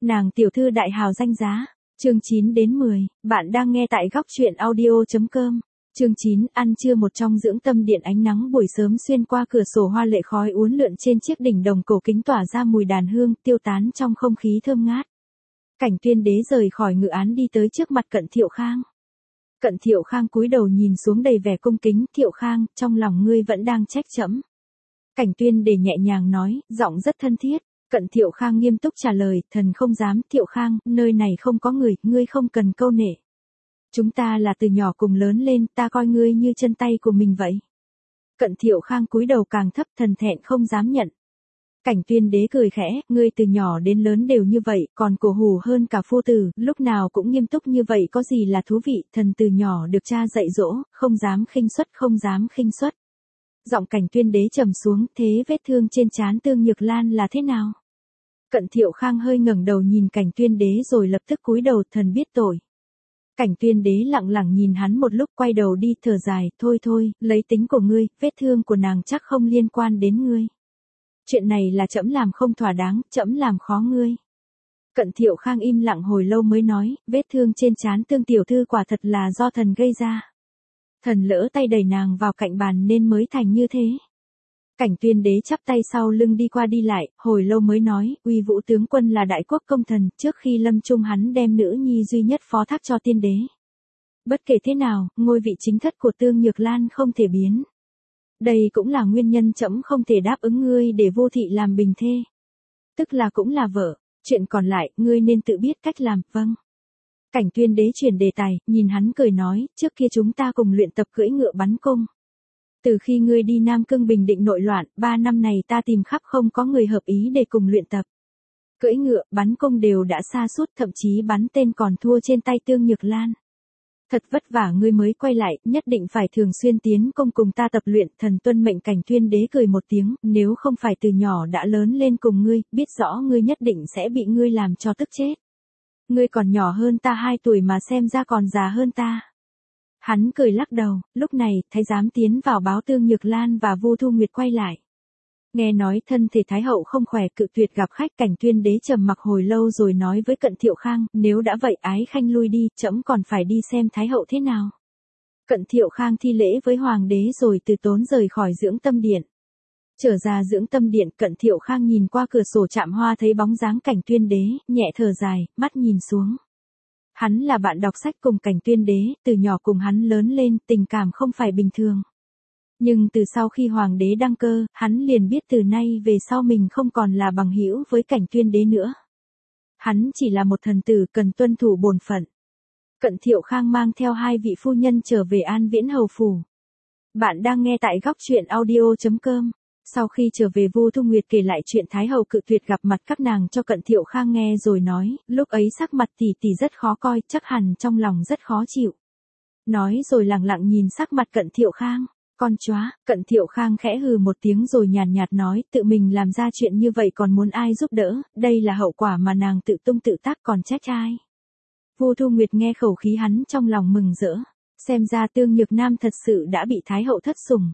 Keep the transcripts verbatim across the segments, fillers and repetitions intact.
Nàng tiểu thư đại hào danh giá. Chương chín đến mười, bạn đang nghe tại góc truyện audio chấm com. Chương chín, ăn trưa một trong dưỡng tâm điện ánh nắng buổi sớm xuyên qua cửa sổ hoa lệ khói uốn lượn trên chiếc đỉnh đồng cổ kính tỏa ra mùi đàn hương tiêu tán trong không khí thơm ngát. Cảnh Tuyên Đế rời khỏi ngự án đi tới trước mặt Cận Thiệu Khang. Cận Thiệu Khang cúi đầu nhìn xuống đầy vẻ cung kính, Thiệu Khang, trong lòng ngươi vẫn đang trách trẫm. Cảnh Tuyên Đế nhẹ nhàng nói, giọng rất thân thiết. Cận Thiệu Khang nghiêm túc trả lời, thần không dám. Thiệu Khang, nơi này không có người, ngươi không cần câu nệ. Chúng ta là từ nhỏ cùng lớn lên, ta coi ngươi như chân tay của mình vậy. Cận Thiệu Khang cúi đầu càng thấp, thần thẹn không dám nhận. Cảnh Tuyên Đế cười khẽ, ngươi từ nhỏ đến lớn đều như vậy, còn cổ hủ hơn cả phu tử, lúc nào cũng nghiêm túc như vậy có gì là thú vị, thần từ nhỏ được cha dạy dỗ, không dám khinh suất, không dám khinh suất. Giọng Cảnh Tuyên Đế trầm xuống, thế vết thương trên trán Tương Nhược Lan là thế nào? Cận Thiệu Khang hơi ngẩng đầu nhìn Cảnh Tuyên Đế rồi lập tức cúi đầu, thần biết tội. Cảnh Tuyên Đế lặng lặng nhìn hắn một lúc quay đầu đi thở dài, thôi thôi, lấy tính của ngươi, vết thương của nàng chắc không liên quan đến ngươi. Chuyện này là trẫm làm không thỏa đáng, trẫm làm khó ngươi. Cận Thiệu Khang im lặng hồi lâu mới nói, vết thương trên trán Tương tiểu thư quả thật là do thần gây ra. Thần lỡ tay đẩy nàng vào cạnh bàn nên mới thành như thế. Cảnh Tuyên Đế chắp tay sau lưng đi qua đi lại, hồi lâu mới nói, uy vũ tướng quân là đại quốc công thần, trước khi lâm chung hắn đem nữ nhi duy nhất phó thác cho tiên đế. Bất kể thế nào, ngôi vị chính thất của Tương Nhược Lan không thể biến. Đây cũng là nguyên nhân trẫm không thể đáp ứng ngươi để Vô Thị làm bình thê. Tức là cũng là vợ, chuyện còn lại, ngươi nên tự biết cách làm, vâng. Cảnh Tuyên Đế chuyển đề tài, nhìn hắn cười nói, trước kia chúng ta cùng luyện tập cưỡi ngựa bắn cung. Từ khi ngươi đi Nam Cương Bình Định nội loạn, ba năm này ta tìm khắp không có người hợp ý để cùng luyện tập. Cưỡi ngựa, bắn cung đều đã sa sút, thậm chí bắn tên còn thua trên tay Tương Nhược Lan. Thật vất vả ngươi mới quay lại, nhất định phải thường xuyên tiến công cùng ta tập luyện, thần tuân mệnh. Cảnh Tuyên Đế cười một tiếng, nếu không phải từ nhỏ đã lớn lên cùng ngươi, biết rõ ngươi nhất định sẽ bị ngươi làm cho tức chết. Ngươi còn nhỏ hơn ta hai tuổi mà xem ra còn già hơn ta. Hắn cười lắc đầu, lúc này, thái giám tiến vào báo Tương Nhược Lan và Vu Thu Nguyệt quay lại. Nghe nói thân thể Thái hậu không khỏe, cự tuyệt gặp khách. Cảnh Tuyên Đế trầm mặc hồi lâu rồi nói với Cận Thiệu Khang, nếu đã vậy ái khanh lui đi, trẫm còn phải đi xem Thái hậu thế nào. Cận Thiệu Khang thi lễ với Hoàng đế rồi từ tốn rời khỏi dưỡng tâm điện. Trở ra dưỡng tâm điện, Cận Thiệu Khang nhìn qua cửa sổ trạm hoa thấy bóng dáng Cảnh Tuyên Đế, nhẹ thở dài, mắt nhìn xuống. Hắn là bạn đọc sách cùng Cảnh Tuyên Đế, từ nhỏ cùng hắn lớn lên, tình cảm không phải bình thường. Nhưng từ sau khi Hoàng đế đăng cơ, hắn liền biết từ nay về sau mình không còn là bằng hữu với Cảnh Tuyên Đế nữa. Hắn chỉ là một thần tử cần tuân thủ bổn phận. Cận Thiệu Khang mang theo hai vị phu nhân trở về An Viễn Hầu Phủ. Bạn đang nghe tại góc truyện audio chấm com. Sau khi trở về, Vu Thu Nguyệt kể lại chuyện Thái hậu cự tuyệt gặp mặt các nàng cho Cận Thiệu Khang nghe rồi nói, lúc ấy sắc mặt tỷ tỷ rất khó coi, chắc hẳn trong lòng rất khó chịu. Nói rồi lặng lặng nhìn sắc mặt Cận Thiệu Khang, con chóa. Cận Thiệu Khang khẽ hừ một tiếng rồi nhàn nhạt nói, tự mình làm ra chuyện như vậy còn muốn ai giúp đỡ, đây là hậu quả mà nàng tự tung tự tác, còn trách ai. Vu Thu Nguyệt nghe khẩu khí hắn trong lòng mừng rỡ, xem ra Tương Nhược Nam thật sự đã bị Thái hậu thất sủng.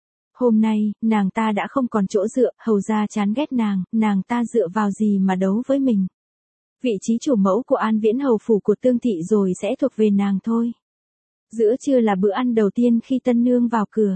Hôm nay, nàng ta đã không còn chỗ dựa, hầu gia chán ghét nàng, nàng ta dựa vào gì mà đấu với mình. Vị trí chủ mẫu của An Viễn Hầu Phủ của Tương thị rồi sẽ thuộc về nàng thôi. Giữa trưa là bữa ăn đầu tiên khi tân nương vào cửa.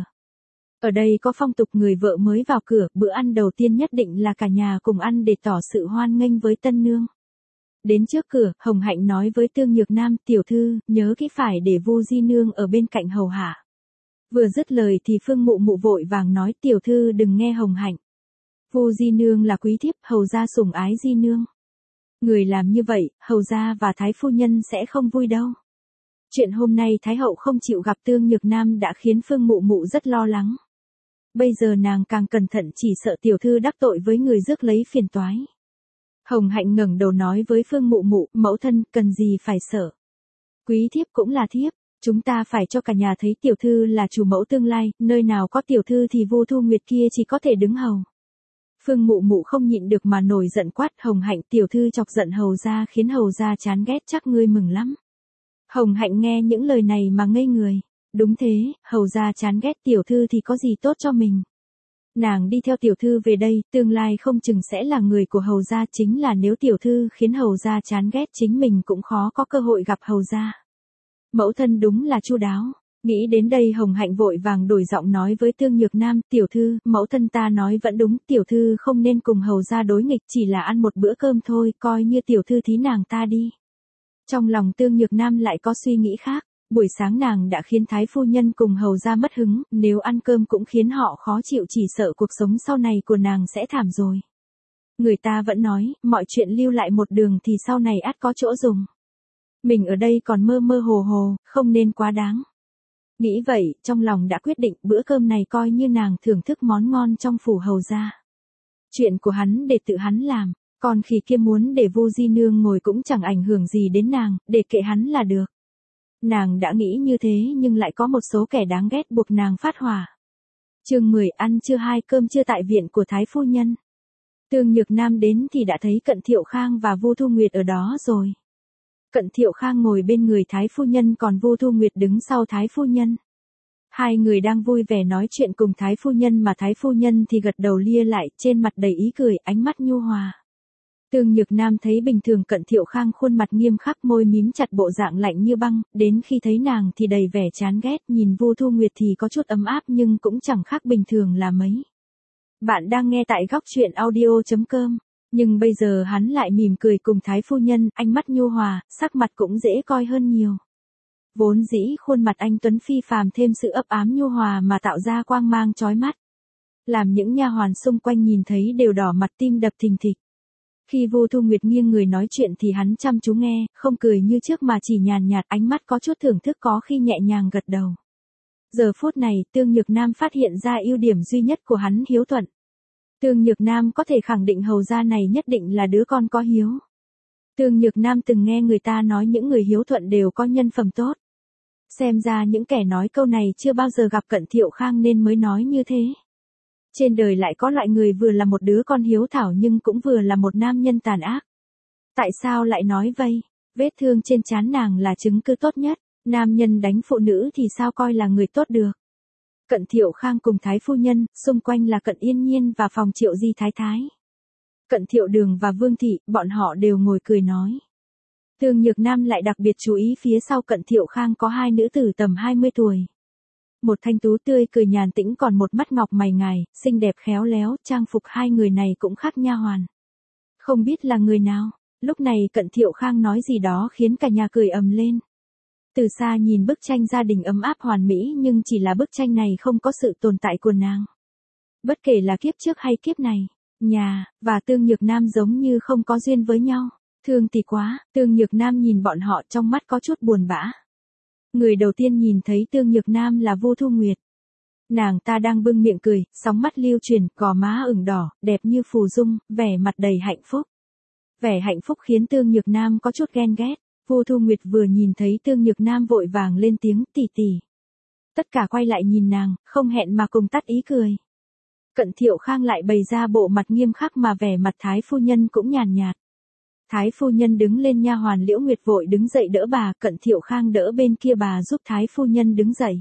Ở đây có phong tục người vợ mới vào cửa, bữa ăn đầu tiên nhất định là cả nhà cùng ăn để tỏ sự hoan nghênh với tân nương. Đến trước cửa, Hồng Hạnh nói với Tương Nhược Nam, tiểu thư, nhớ kỹ phải để Vu Di Nương ở bên cạnh hầu hạ. Vừa dứt lời thì Phương Mụ Mụ vội vàng nói, tiểu thư đừng nghe Hồng Hạnh. Vu Di Nương là quý thiếp, hầu gia sủng ái Di Nương. Người làm như vậy, hầu gia và Thái phu nhân sẽ không vui đâu. Chuyện hôm nay Thái hậu không chịu gặp Tương Nhược Nam đã khiến Phương Mụ Mụ rất lo lắng. Bây giờ nàng càng cẩn thận, chỉ sợ tiểu thư đắc tội với người rước lấy phiền toái. Hồng Hạnh ngẩng đầu nói với Phương Mụ Mụ, mẫu thân cần gì phải sợ. Quý thiếp cũng là thiếp. Chúng ta phải cho cả nhà thấy tiểu thư là chủ mẫu tương lai, nơi nào có tiểu thư thì Vu Thu Nguyệt kia chỉ có thể đứng hầu. Phương Mụ Mụ không nhịn được mà nổi giận quát, Hồng Hạnh, tiểu thư chọc giận hầu gia khiến hầu gia chán ghét, chắc ngươi mừng lắm. Hồng Hạnh nghe những lời này mà ngây người. Đúng thế, hầu gia chán ghét tiểu thư thì có gì tốt cho mình. Nàng đi theo tiểu thư về đây, tương lai không chừng sẽ là người của hầu gia, chính là nếu tiểu thư khiến hầu gia chán ghét chính mình cũng khó có cơ hội gặp hầu gia. Mẫu thân đúng là chu đáo. Nghĩ đến đây Hồng Hạnh vội vàng đổi giọng nói với Tương Nhược Nam, tiểu thư, mẫu thân ta nói vẫn đúng, tiểu thư không nên cùng hầu gia đối nghịch, chỉ là ăn một bữa cơm thôi, coi như tiểu thư thí nàng ta đi. Trong lòng Tương Nhược Nam lại có suy nghĩ khác, buổi sáng nàng đã khiến thái phu nhân cùng hầu gia mất hứng, nếu ăn cơm cũng khiến họ khó chịu, chỉ sợ cuộc sống sau này của nàng sẽ thảm rồi. Người ta vẫn nói, mọi chuyện lưu lại một đường thì sau này ắt có chỗ dùng. Mình ở đây còn mơ mơ hồ hồ, không nên quá đáng. Nghĩ vậy, trong lòng đã quyết định bữa cơm này coi như nàng thưởng thức món ngon trong phủ hầu gia. Chuyện của hắn để tự hắn làm, còn khi kia muốn để Vu Di Nương ngồi cũng chẳng ảnh hưởng gì đến nàng, để kệ hắn là được. Nàng đã nghĩ như thế nhưng lại có một số kẻ đáng ghét buộc nàng phát hỏa. Chương mười, ăn trưa hai, cơm trưa tại viện của thái phu nhân. Tương Nhược Nam đến thì đã thấy Cận Thiệu Khang và Vu Thu Nguyệt ở đó rồi. Cận Thiệu Khang ngồi bên người thái phu nhân, còn Vu Thu Nguyệt đứng sau thái phu nhân. Hai người đang vui vẻ nói chuyện cùng thái phu nhân mà thái phu nhân thì gật đầu lia lại, trên mặt đầy ý cười, ánh mắt nhu hòa. Tương Nhược Nam thấy bình thường Cận Thiệu Khang khuôn mặt nghiêm khắc, môi mím chặt, bộ dạng lạnh như băng, đến khi thấy nàng thì đầy vẻ chán ghét, nhìn Vu Thu Nguyệt thì có chút ấm áp nhưng cũng chẳng khác bình thường là mấy. Bạn đang nghe tại góc truyện audio chấm com. Nhưng bây giờ hắn lại mỉm cười cùng thái phu nhân, ánh mắt nhu hòa, sắc mặt cũng dễ coi hơn nhiều. Vốn dĩ khuôn mặt anh tuấn phi phàm thêm sự ấp ám nhu hòa mà tạo ra quang mang chói mắt. Làm những nha hoàn xung quanh nhìn thấy đều đỏ mặt, tim đập thình thịch. Khi Vu Thu Nguyệt nghiêng người nói chuyện thì hắn chăm chú nghe, không cười như trước mà chỉ nhàn nhạt, ánh mắt có chút thưởng thức, có khi nhẹ nhàng gật đầu. Giờ phút này, Tương Nhược Nam phát hiện ra ưu điểm duy nhất của hắn, hiếu thuận. Tương Nhược Nam có thể khẳng định hầu gia này nhất định là đứa con có hiếu. Tương Nhược Nam từng nghe người ta nói những người hiếu thuận đều có nhân phẩm tốt. Xem ra những kẻ nói câu này chưa bao giờ gặp Cận Thiệu Khang nên mới nói như thế. Trên đời lại có loại người vừa là một đứa con hiếu thảo nhưng cũng vừa là một nam nhân tàn ác. Tại sao lại nói vậy? Vết thương trên trán nàng là chứng cứ tốt nhất. Nam nhân đánh phụ nữ thì sao coi là người tốt được? Cận Thiệu Khang cùng thái phu nhân, xung quanh là Cận Yên Nhiên và phòng Triệu Di Thái Thái. Cận Thiệu Đường và Vương Thị, bọn họ đều ngồi cười nói. Tương Nhược Nam lại đặc biệt chú ý phía sau Cận Thiệu Khang có hai nữ tử tầm hai mươi tuổi. Một thanh tú tươi cười nhàn tĩnh, còn một mắt ngọc mày ngài, xinh đẹp khéo léo, trang phục hai người này cũng khác nha hoàn. Không biết là người nào, lúc này Cận Thiệu Khang nói gì đó khiến cả nhà cười ầm lên. Từ xa nhìn bức tranh gia đình ấm áp hoàn mỹ nhưng chỉ là bức tranh này không có sự tồn tại của nàng. Bất kể là kiếp trước hay kiếp này, nhà, và Tương Nhược Nam giống như không có duyên với nhau. Thương thì quá, Tương Nhược Nam nhìn bọn họ trong mắt có chút buồn bã. Người đầu tiên nhìn thấy Tương Nhược Nam là Vu Thu Nguyệt. Nàng ta đang bưng miệng cười, sóng mắt lưu chuyển, gò má ửng đỏ, đẹp như phù dung, vẻ mặt đầy hạnh phúc. Vẻ hạnh phúc khiến Tương Nhược Nam có chút ghen ghét. Vu Thu Nguyệt vừa nhìn thấy Tương Nhược Nam vội vàng lên tiếng, tỷ tỷ. Tất cả quay lại nhìn nàng, không hẹn mà cùng tắt ý cười. Cận Thiệu Khang lại bày ra bộ mặt nghiêm khắc mà vẻ mặt thái phu nhân cũng nhàn nhạt. Thái phu nhân đứng lên, nha hoàn Liễu Nguyệt vội đứng dậy đỡ bà, Cận Thiệu Khang đỡ bên kia bà giúp thái phu nhân đứng dậy.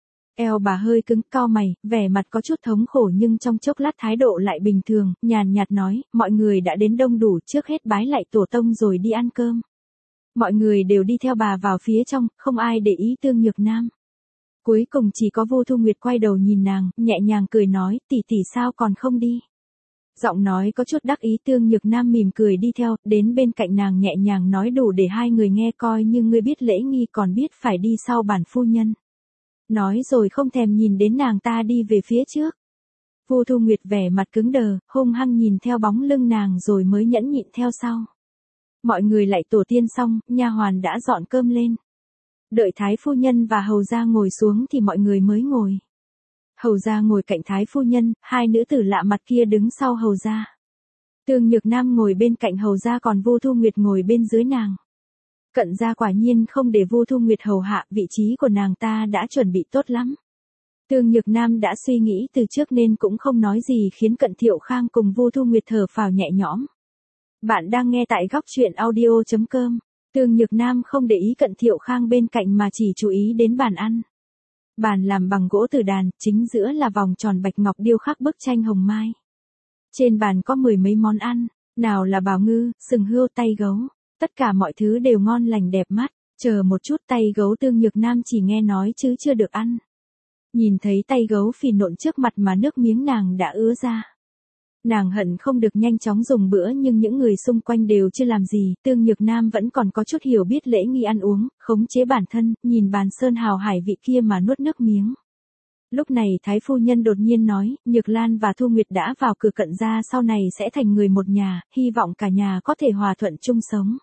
Eo bà hơi cứng, cau mày, vẻ mặt có chút thống khổ nhưng trong chốc lát thái độ lại bình thường, nhàn nhạt nói, mọi người đã đến đông đủ, trước hết bái lại tổ tông rồi đi ăn cơm. Mọi người đều đi theo bà vào phía trong, không ai để ý Tương Nhược Nam. Cuối cùng chỉ có Vu Thu Nguyệt quay đầu nhìn nàng, nhẹ nhàng cười nói, tỷ tỷ sao còn không đi. Giọng nói có chút đắc ý. Tương Nhược Nam mỉm cười đi theo, đến bên cạnh nàng nhẹ nhàng nói, đủ để hai người nghe, coi như ngươi biết lễ nghi, còn biết phải đi sau bản phu nhân. Nói rồi không thèm nhìn đến nàng ta đi về phía trước. Vu Thu Nguyệt vẻ mặt cứng đờ, hung hăng nhìn theo bóng lưng nàng rồi mới nhẫn nhịn theo sau. Mọi người lại tổ tiên xong, nha hoàn đã dọn cơm lên. Đợi thái phu nhân và hầu gia ngồi xuống thì mọi người mới ngồi. Hầu gia ngồi cạnh thái phu nhân, hai nữ tử lạ mặt kia đứng sau hầu gia. Tương Nhược Nam ngồi bên cạnh hầu gia, còn Vu Thu Nguyệt ngồi bên dưới nàng. Cận gia quả nhiên không để Vu Thu Nguyệt hầu hạ, vị trí của nàng ta đã chuẩn bị tốt lắm. Tương Nhược Nam đã suy nghĩ từ trước nên cũng không nói gì, khiến Cận Thiệu Khang cùng Vu Thu Nguyệt thở phào nhẹ nhõm. Bạn đang nghe tại góc truyện audio chấm com. Tương Nhược Nam không để ý Cận Thiệu Khang bên cạnh mà chỉ chú ý đến bàn ăn. Bàn làm bằng gỗ từ đàn, chính giữa là vòng tròn bạch ngọc điêu khắc bức tranh hồng mai. Trên bàn có mười mấy món ăn, nào là bào ngư, sừng hươu, tay gấu, tất cả mọi thứ đều ngon lành đẹp mắt. Chờ một chút, tay gấu Tương Nhược Nam chỉ nghe nói chứ chưa được ăn. Nhìn thấy tay gấu phì nộn trước mặt mà nước miếng nàng đã ứa ra. Nàng hận không được nhanh chóng dùng bữa nhưng những người xung quanh đều chưa làm gì, Tương Nhược Nam vẫn còn có chút hiểu biết lễ nghi ăn uống, khống chế bản thân, nhìn bàn sơn hào hải vị kia mà nuốt nước miếng. Lúc này Thái phu nhân đột nhiên nói, Nhược Lan và Thu Nguyệt đã vào cửa cận gia sau này sẽ thành người một nhà, hy vọng cả nhà có thể hòa thuận chung sống.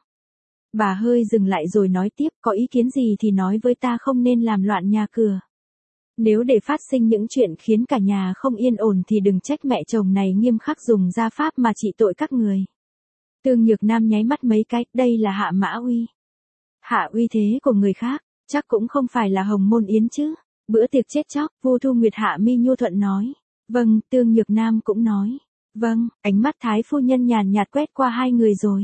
Bà hơi dừng lại rồi nói tiếp, có ý kiến gì thì nói với ta, không nên làm loạn nhà cửa. Nếu để phát sinh những chuyện khiến cả nhà không yên ổn thì đừng trách mẹ chồng này nghiêm khắc dùng gia pháp mà trị tội các người. Tương Nhược Nam nháy mắt mấy cái, đây là hạ mã uy. Hạ uy thế của người khác, chắc cũng không phải là Hồng Môn Yến chứ. Bữa tiệc chết chóc, Vu Thu Nguyệt hạ mi nhu thuận nói. Vâng, Tương Nhược Nam cũng nói. Vâng, ánh mắt Thái phu nhân nhàn nhạt quét qua hai người rồi.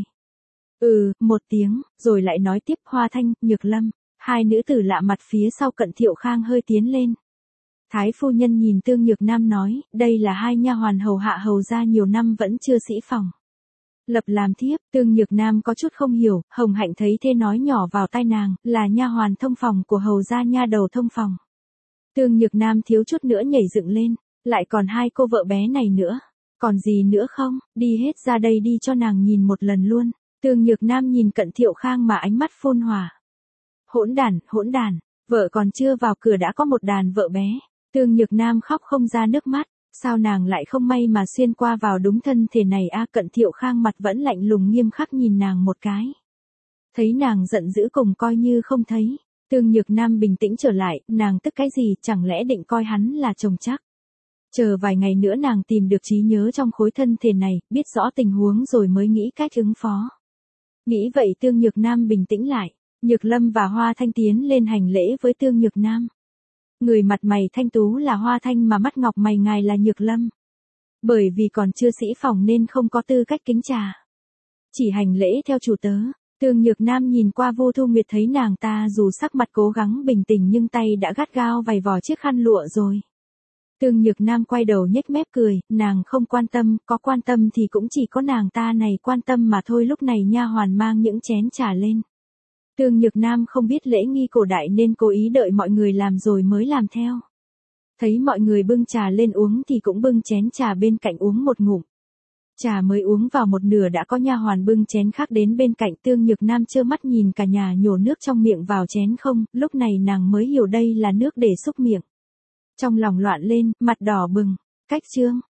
Ừ, một tiếng, rồi lại nói tiếp, Hoa Thanh, Nhược Lâm. Hai nữ tử lạ mặt phía sau Cận Thiệu Khang hơi tiến lên. Thái phu nhân nhìn Tương Nhược Nam nói, đây là hai nha hoàn hầu hạ hầu gia nhiều năm vẫn chưa sĩ phòng. Lập làm thiếp, Tương Nhược Nam có chút không hiểu, Hồng Hạnh thấy thế nói nhỏ vào tai nàng, là nha hoàn thông phòng của hầu gia nha đầu thông phòng. Tương Nhược Nam thiếu chút nữa nhảy dựng lên, lại còn hai cô vợ bé này nữa. Còn gì nữa không, đi hết ra đây đi cho nàng nhìn một lần luôn. Tương Nhược Nam nhìn Cận Thiệu Khang mà ánh mắt phun hỏa. Hỗn đản, hỗn đản, vợ còn chưa vào cửa đã có một đàn vợ bé. Tương Nhược Nam khóc không ra nước mắt, sao nàng lại không may mà xuyên qua vào đúng thân thể này a? Cận Thiệu Khang mặt vẫn lạnh lùng nghiêm khắc nhìn nàng một cái. Thấy nàng giận dữ cùng coi như không thấy. Tương Nhược Nam bình tĩnh trở lại, nàng tức cái gì, chẳng lẽ định coi hắn là chồng chắc. Chờ vài ngày nữa nàng tìm được trí nhớ trong khối thân thể này, biết rõ tình huống rồi mới nghĩ cách ứng phó. Nghĩ vậy Tương Nhược Nam bình tĩnh lại, Nhược Lâm và Hoa Thanh tiến lên hành lễ với Tương Nhược Nam. Người mặt mày thanh tú là Hoa Thanh mà mắt ngọc mày ngài là Nhược Lâm. Bởi vì còn chưa sĩ phòng nên không có tư cách kính trà. Chỉ hành lễ theo chủ tớ. Tương Nhược Nam nhìn qua Vu Thu Nguyệt thấy nàng ta dù sắc mặt cố gắng bình tĩnh nhưng tay đã gắt gao vầy vò chiếc khăn lụa rồi. Tương Nhược Nam quay đầu nhếch mép cười, nàng không quan tâm, có quan tâm thì cũng chỉ có nàng ta này quan tâm mà thôi. Lúc này nha hoàn mang những chén trà lên. Tương Nhược Nam không biết lễ nghi cổ đại nên cố ý đợi mọi người làm rồi mới làm theo. Thấy mọi người bưng trà lên uống thì cũng bưng chén trà bên cạnh uống một ngụm. Trà mới uống vào một nửa đã có nha hoàn bưng chén khác đến bên cạnh. Tương Nhược Nam trơ mắt nhìn cả nhà nhổ nước trong miệng vào chén không, lúc này nàng mới hiểu đây là nước để xúc miệng. Trong lòng loạn lên, mặt đỏ bừng, cách chương.